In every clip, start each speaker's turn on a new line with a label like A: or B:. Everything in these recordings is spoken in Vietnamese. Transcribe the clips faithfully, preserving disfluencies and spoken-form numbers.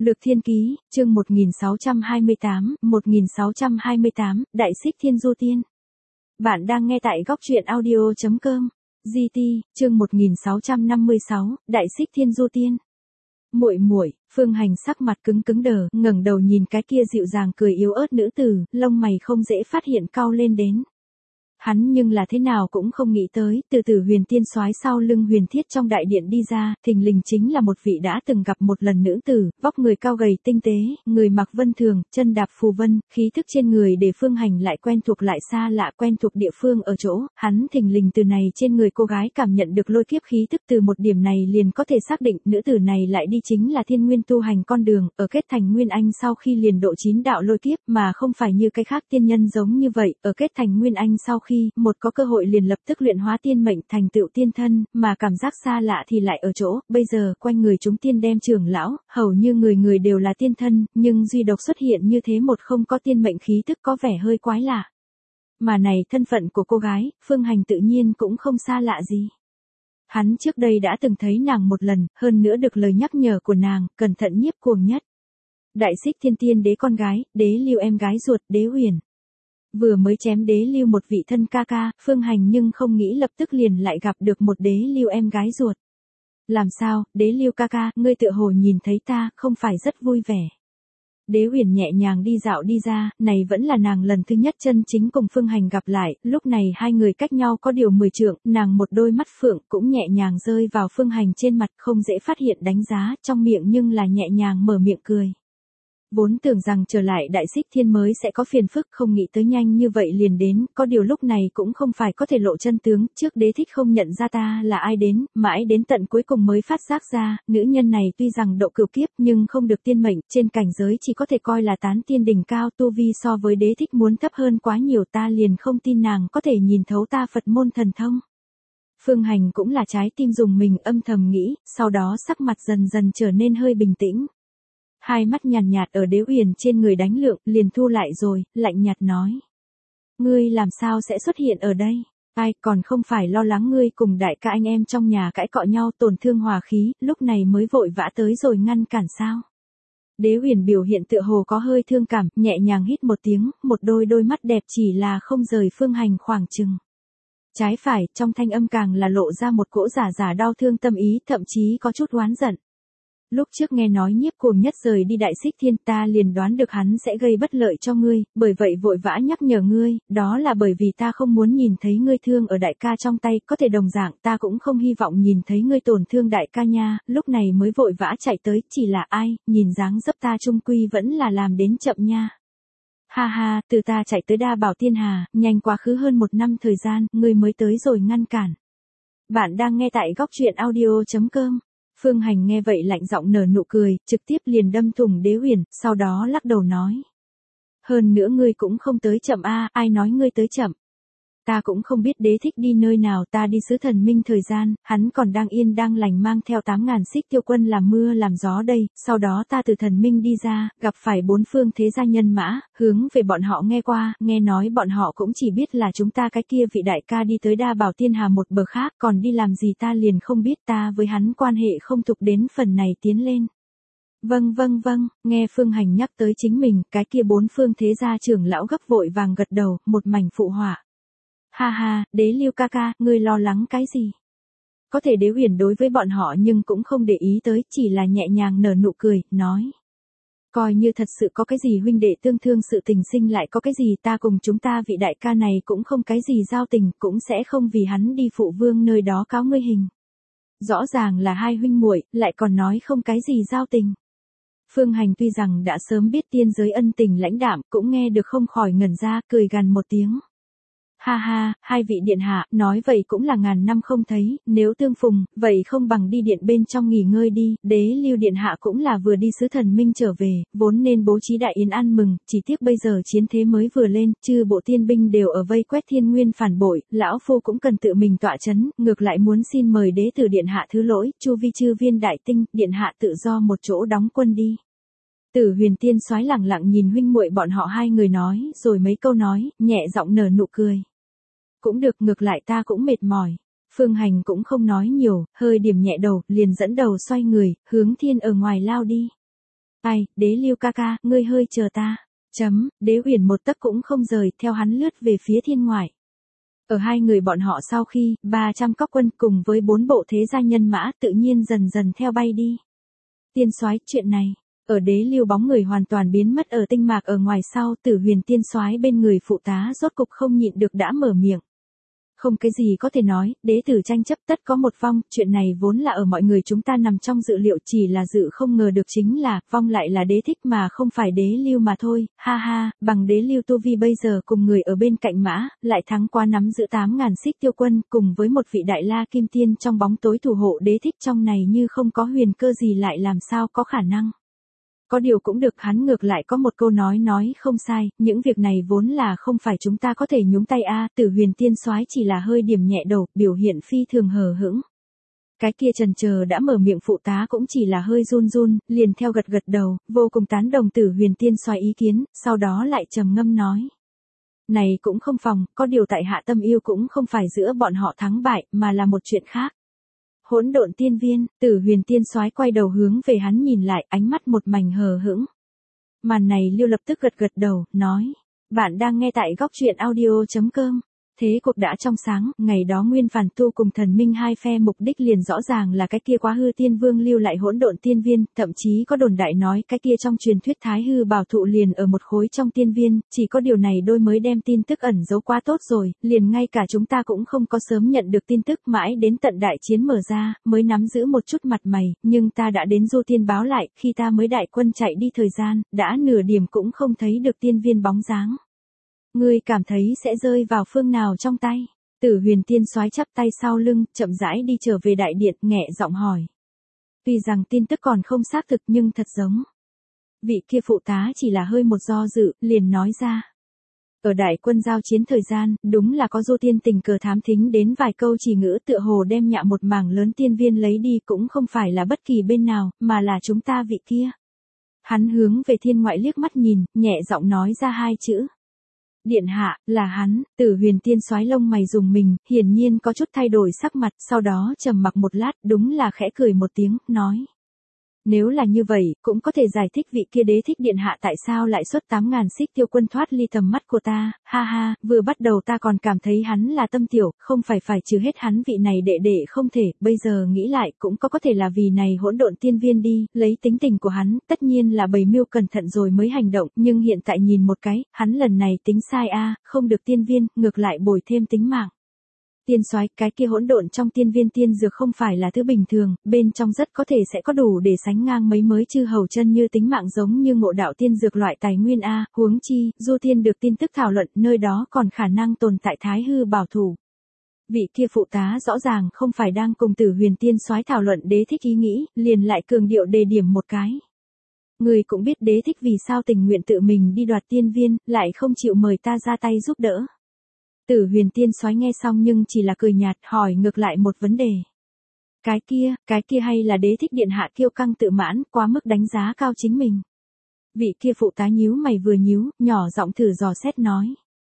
A: Lược Thiên Ký, chương một nghìn sáu trăm hai mươi tám, một nghìn sáu trăm hai mươi tám, Đại Xích Thiên Du Tiên. Bạn đang nghe tại góc truyện audio chấm com. giê tê, chương một nghìn sáu trăm năm mươi sáu, Đại Xích Thiên Du Tiên. Muội muội, Phương Hành sắc mặt cứng cứng đờ, ngẩng đầu nhìn cái kia dịu dàng cười yếu ớt nữ tử, lông mày không dễ phát hiện cau lên đến. Hắn nhưng là thế nào cũng không nghĩ tới, từ từ huyền tiên soái sau lưng huyền thiết trong đại điện đi ra, thình lình chính là một vị đã từng gặp một lần nữ tử, vóc người cao gầy tinh tế, người mặc vân thường, chân đạp phù vân, khí thức trên người để Phương Hành lại quen thuộc lại xa lạ quen thuộc địa phương ở chỗ, hắn thình lình từ này trên người cô gái cảm nhận được lôi kiếp khí thức, từ một điểm này liền có thể xác định nữ tử này lại đi chính là thiên nguyên tu hành con đường, ở kết thành nguyên anh sau khi liền độ chín đạo lôi kiếp mà không phải như cái khác tiên nhân giống như vậy, ở kết thành nguyên anh sau khi Khi một có cơ hội liền lập tức luyện hóa tiên mệnh thành tựu tiên thân, mà cảm giác xa lạ thì lại ở chỗ, bây giờ quanh người chúng tiên đem trưởng lão, hầu như người người đều là tiên thân, nhưng duy độc xuất hiện như thế một không có tiên mệnh khí tức có vẻ hơi quái lạ. Mà này thân phận của cô gái, Phương Hành tự nhiên cũng không xa lạ gì. Hắn trước đây đã từng thấy nàng một lần, hơn nữa được lời nhắc nhở của nàng, cẩn thận nhiếp cuồng nhất. Đại Xích Thiên Tiên đế con gái, đế lưu em gái ruột, đế huyền. Vừa mới chém đế lưu một vị thân ca ca, Phương Hành nhưng không nghĩ lập tức liền lại gặp được một đế lưu em gái ruột. Làm sao, đế lưu ca ca, ngươi tựa hồ nhìn thấy ta, không phải rất vui vẻ. Đế huyền nhẹ nhàng đi dạo đi ra, này vẫn là nàng lần thứ nhất chân chính cùng Phương Hành gặp lại, lúc này hai người cách nhau có điều mười trượng, nàng một đôi mắt phượng cũng nhẹ nhàng rơi vào Phương Hành trên mặt không dễ phát hiện đánh giá, trong miệng nhưng là nhẹ nhàng mở miệng cười. Vốn tưởng rằng trở lại Đại Xích Thiên mới sẽ có phiền phức, không nghĩ tới nhanh như vậy liền đến, có điều lúc này cũng không phải có thể lộ chân tướng, trước đế thích không nhận ra ta là ai đến, mãi đến tận cuối cùng mới phát giác ra, nữ nhân này tuy rằng độ cửu kiếp nhưng không được tiên mệnh, trên cảnh giới chỉ có thể coi là tán tiên đỉnh cao, tu vi so với đế thích muốn thấp hơn quá nhiều, ta liền không tin nàng có thể nhìn thấu ta Phật môn thần thông. Phương Hành cũng là trái tim dùng mình âm thầm nghĩ, sau đó sắc mặt dần dần trở nên hơi bình tĩnh. Hai mắt nhàn nhạt, nhạt ở đế huyền trên người đánh lượng, liền thu lại rồi, lạnh nhạt nói. Ngươi làm sao sẽ xuất hiện ở đây? Ai, còn không phải lo lắng ngươi cùng đại ca anh em trong nhà cãi cọ nhau tổn thương hòa khí, lúc này mới vội vã tới rồi ngăn cản sao? Đế huyền biểu hiện tựa hồ có hơi thương cảm, nhẹ nhàng hít một tiếng, một đôi đôi mắt đẹp chỉ là không rời Phương Hành khoảng chừng. Trái phải, trong thanh âm càng là lộ ra một cỗ giả giả đau thương tâm ý, thậm chí có chút oán giận. Lúc trước nghe nói nhiếp cuồng nhất rời đi Đại Xích Thiên, ta liền đoán được hắn sẽ gây bất lợi cho ngươi, bởi vậy vội vã nhắc nhở ngươi, đó là bởi vì ta không muốn nhìn thấy ngươi thương ở đại ca trong tay, có thể đồng dạng ta cũng không hy vọng nhìn thấy ngươi tổn thương đại ca nha, lúc này mới vội vã chạy tới, chỉ là ai, nhìn dáng dấp ta trung quy vẫn là làm đến chậm nha. Ha ha, từ ta chạy tới Đa Bảo Tiên Hà, nhanh quá khứ hơn một năm thời gian, ngươi mới tới rồi ngăn cản. Bạn đang nghe tại góc truyện audio chấm com. Phương Hành nghe vậy lạnh giọng nở nụ cười, trực tiếp liền đâm thủng đế huyền, sau đó lắc đầu nói. Hơn nữa ngươi cũng không tới chậm a, ai nói ngươi tới chậm. Ta cũng không biết đế thích đi nơi nào, ta đi xứ thần minh thời gian, hắn còn đang yên đang lành mang theo tám ngàn xích tiêu quân làm mưa làm gió đây, sau đó ta từ thần minh đi ra, gặp phải bốn phương thế gia nhân mã, hướng về bọn họ nghe qua, nghe nói bọn họ cũng chỉ biết là chúng ta cái kia vị đại ca đi tới Đa Bảo Tiên Hà một bờ khác, còn đi làm gì ta liền không biết, ta với hắn quan hệ không tục đến phần này tiến lên. Vâng vâng vâng, nghe Phương Hành nhắc tới chính mình, cái kia bốn phương thế gia trưởng lão gấp vội vàng gật đầu, một mảnh phụ họa. Ha ha, đế lưu ca ca, ngươi lo lắng cái gì? Có thể đế huyền đối với bọn họ nhưng cũng không để ý tới, chỉ là nhẹ nhàng nở nụ cười, nói. Coi như thật sự có cái gì huynh đệ tương thương sự tình sinh lại có cái gì, ta cùng chúng ta vị đại ca này cũng không cái gì giao tình, cũng sẽ không vì hắn đi phụ vương nơi đó cáo ngươi hình. Rõ ràng là hai huynh muội, lại còn nói không cái gì giao tình. Phương Hành tuy rằng đã sớm biết tiên giới ân tình lãnh đạm, cũng nghe được không khỏi ngẩn ra, cười gằn một tiếng. Ha ha, hai vị điện hạ, nói vậy cũng là ngàn năm không thấy, nếu tương phùng, vậy không bằng đi điện bên trong nghỉ ngơi đi, đế lưu điện hạ cũng là vừa đi xứ thần minh trở về, vốn nên bố trí đại yến ăn mừng, chỉ tiếc bây giờ chiến thế mới vừa lên, chư bộ tiên binh đều ở vây quét thiên nguyên phản bội, lão phu cũng cần tự mình tọa chấn, ngược lại muốn xin mời đế tử điện hạ thứ lỗi, chu vi chư viên đại tinh, điện hạ tự do một chỗ đóng quân đi. Tử huyền tiên soái lẳng lặng nhìn huynh muội bọn họ hai người nói, rồi mấy câu nói, nhẹ giọng nở nụ cười. Cũng được, ngược lại ta cũng mệt mỏi. Phương Hành cũng không nói nhiều, hơi điểm nhẹ đầu, liền dẫn đầu xoay người, hướng thiên ở ngoài lao đi. Ai, Đế Lưu ca ca, ngươi hơi chờ ta. Chấm, Đế Uyển một tấc cũng không rời, theo hắn lướt về phía thiên ngoại. Ở hai người bọn họ sau khi, ba trăm cóc quân cùng với bốn bộ thế gia nhân mã tự nhiên dần dần theo bay đi. Tiên soái, chuyện này, ở Đế Lưu bóng người hoàn toàn biến mất ở tinh mạc ở ngoài sau, Tử Huyền tiên soái bên người phụ tá rốt cục không nhịn được đã mở miệng. Không cái gì có thể nói, đế tử tranh chấp tất có một vong, chuyện này vốn là ở mọi người chúng ta nằm trong dự liệu, chỉ là dự không ngờ được chính là, vong lại là đế thích mà không phải Đế Lưu mà thôi, ha ha, bằng Đế Lưu tu vi bây giờ cùng người ở bên cạnh mã, lại thắng qua nắm giữ tám ngàn xích tiêu quân, cùng với một vị đại la kim tiên trong bóng tối thủ hộ đế thích, trong này như không có huyền cơ gì lại làm sao có khả năng. Có điều cũng được, hắn ngược lại có một câu nói nói không sai, những việc này vốn là không phải chúng ta có thể nhúng tay a. Tử Huyền tiên soái chỉ là hơi điểm nhẹ đầu, biểu hiện phi thường hờ hững. Cái kia trần chờ đã mở miệng phụ tá cũng chỉ là hơi run run, liền theo gật gật đầu, vô cùng tán đồng Tử Huyền tiên soái ý kiến, sau đó lại trầm ngâm nói. Này cũng không phòng, có điều tại hạ tâm yêu cũng không phải giữa bọn họ thắng bại, mà là một chuyện khác. Hỗn độn tiên viên, Tử Huyền tiên soái quay đầu hướng về hắn nhìn lại, ánh mắt một mảnh hờ hững. Màn này Lưu lập tức gật gật đầu, nói. Bạn đang nghe tại góc truyện audio chấm com. Thế cuộc đã trong sáng, ngày đó Nguyên Phản Tu cùng Thần Minh hai phe mục đích liền rõ ràng là cái kia Quá Hư Tiên Vương lưu lại hỗn độn tiên viên, thậm chí có đồn đại nói cái kia trong truyền thuyết Thái Hư bảo thụ liền ở một khối trong tiên viên, chỉ có điều này đôi mới đem tin tức ẩn giấu quá tốt rồi, liền ngay cả chúng ta cũng không có sớm nhận được tin tức, mãi đến tận đại chiến mở ra, mới nắm giữ một chút mặt mày, nhưng ta đã đến Du Tiên báo lại, khi ta mới đại quân chạy đi thời gian, đã nửa điểm cũng không thấy được tiên viên bóng dáng. Ngươi cảm thấy sẽ rơi vào phương nào trong tay? Tử Huyền tiên soái chắp tay sau lưng, chậm rãi đi trở về đại điện, nhẹ giọng hỏi. Tuy rằng tin tức còn không xác thực nhưng thật giống. Vị kia phụ tá chỉ là hơi một do dự, liền nói ra. Ở đại quân giao chiến thời gian, đúng là có Du Tiên tình cờ thám thính đến vài câu chỉ ngữ, tựa hồ đem nhạ một mảng lớn tiên viên lấy đi, cũng không phải là bất kỳ bên nào, mà là chúng ta vị kia. Hắn hướng về thiên ngoại liếc mắt nhìn, nhẹ giọng nói ra hai chữ. Điện hạ, là hắn. Tử Huyền tiên soái lông mày rùng mình, hiển nhiên có chút thay đổi sắc mặt, sau đó trầm mặc một lát, đúng là khẽ cười một tiếng, nói. Nếu là như vậy, cũng có thể giải thích vị kia đế thích điện hạ tại sao lại xuất tám ngàn xích tiêu quân thoát ly tầm mắt của ta, ha ha, vừa bắt đầu ta còn cảm thấy hắn là tâm tiểu, không phải phải trừ hết hắn vị này đệ đệ không thể, bây giờ nghĩ lại cũng có có thể là vì này hỗn độn tiên viên đi, lấy tính tình của hắn, tất nhiên là bày mưu cẩn thận rồi mới hành động, nhưng hiện tại nhìn một cái, hắn lần này tính sai a, không được tiên viên, ngược lại bồi thêm tính mạng. Tiên soái, cái kia hỗn độn trong tiên viên tiên dược không phải là thứ bình thường, bên trong rất có thể sẽ có đủ để sánh ngang mấy mới chư hầu chân như tính mạng giống như ngộ đạo tiên dược loại tài nguyên a, huống chi, Du Tiên được tin tức thảo luận, nơi đó còn khả năng tồn tại Thái Hư bảo thủ. Vị kia phụ tá rõ ràng không phải đang cùng Tử Huyền tiên soái thảo luận đế thích ý nghĩ, liền lại cường điệu đề điểm một cái. Người cũng biết đế thích vì sao tình nguyện tự mình đi đoạt tiên viên, lại không chịu mời ta ra tay giúp đỡ. Tử Huyền tiên soái nghe xong nhưng chỉ là cười nhạt, hỏi ngược lại một vấn đề. Cái kia, cái kia hay là đế thích điện hạ kiêu căng tự mãn, quá mức đánh giá cao chính mình. Vị kia phụ tá nhíu mày vừa nhíu, nhỏ giọng thử dò xét nói.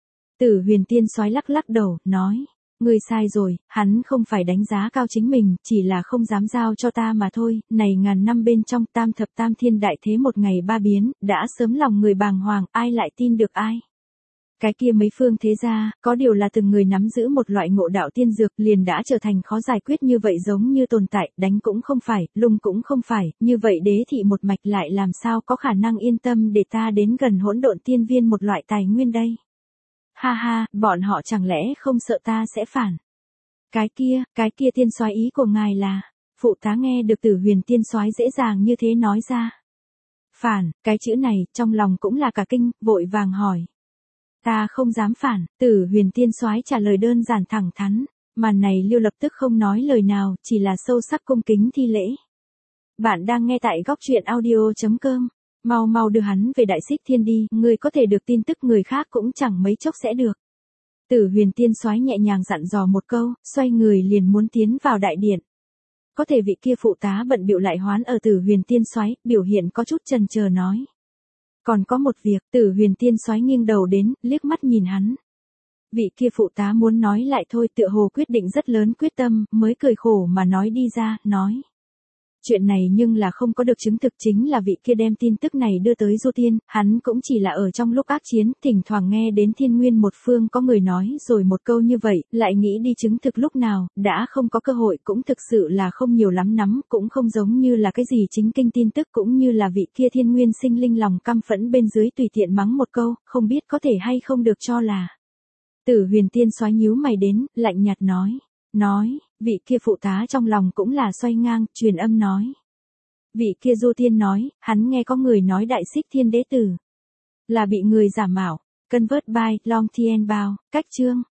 A: Tử Huyền tiên soái lắc lắc đầu, nói. Ngươi sai rồi, hắn không phải đánh giá cao chính mình, chỉ là không dám giao cho ta mà thôi, này ngàn năm bên trong tam thập tam thiên đại thế một ngày ba biến, đã sớm lòng người bàng hoàng, ai lại tin được ai. Cái kia mấy phương thế gia, có điều là từng người nắm giữ một loại ngộ đạo tiên dược liền đã trở thành khó giải quyết như vậy, giống như tồn tại, đánh cũng không phải, lung cũng không phải, như vậy đế thị một mạch lại làm sao có khả năng yên tâm để ta đến gần hỗn độn tiên viên một loại tài nguyên đây. Ha ha, bọn họ chẳng lẽ không sợ ta sẽ phản. Cái kia, cái kia tiên soái ý của ngài là, phụ tá nghe được Tử Huyền tiên soái dễ dàng như thế nói ra. Phản, cái chữ này, trong lòng cũng là cả kinh, vội vàng hỏi. Ta không dám phản, Tử Huyền tiên soái trả lời đơn giản thẳng thắn, màn này Lưu lập tức không nói lời nào, chỉ là sâu sắc cung kính thi lễ. Bạn đang nghe tại góc truyện audio chấm com, mau mau đưa hắn về Đại Xích Thiên đi, người có thể được tin tức người khác cũng chẳng mấy chốc sẽ được. Tử Huyền tiên soái nhẹ nhàng dặn dò một câu, xoay người liền muốn tiến vào đại điện. Có thể vị kia phụ tá bận bịu lại hoán ở Tử Huyền tiên soái, biểu hiện có chút chần chờ nói. Còn có một việc, Tử Huyền tiên soái nghiêng đầu đến, liếc mắt nhìn hắn. Vị kia phụ tá muốn nói lại thôi, tựa hồ quyết định rất lớn quyết tâm, mới cười khổ mà nói đi ra, nói. chuyện này nhưng là không có được chứng thực, chính là vị kia đem tin tức này đưa tới Du Tiên, hắn cũng chỉ là ở trong lúc ác chiến, thỉnh thoảng nghe đến Thiên Nguyên một phương có người nói rồi một câu như vậy, lại nghĩ đi chứng thực lúc nào, đã không có cơ hội, cũng thực sự là không nhiều lắm nắm, cũng không giống như là cái gì chính kinh tin tức, cũng như là vị kia Thiên Nguyên sinh linh lòng căm phẫn bên dưới tùy tiện mắng một câu, không biết có thể hay không được cho là. Tử Huyền Tiên xoáy nhíu mày đến, lạnh nhạt nói. Nói, vị kia phụ tá trong lòng cũng là xoay ngang, truyền âm nói. Vị kia Du Tiên nói, hắn nghe có người nói Đại Xích Thiên Đế tử là bị người giả mạo. Convert by Long Thien Bao, cách chương.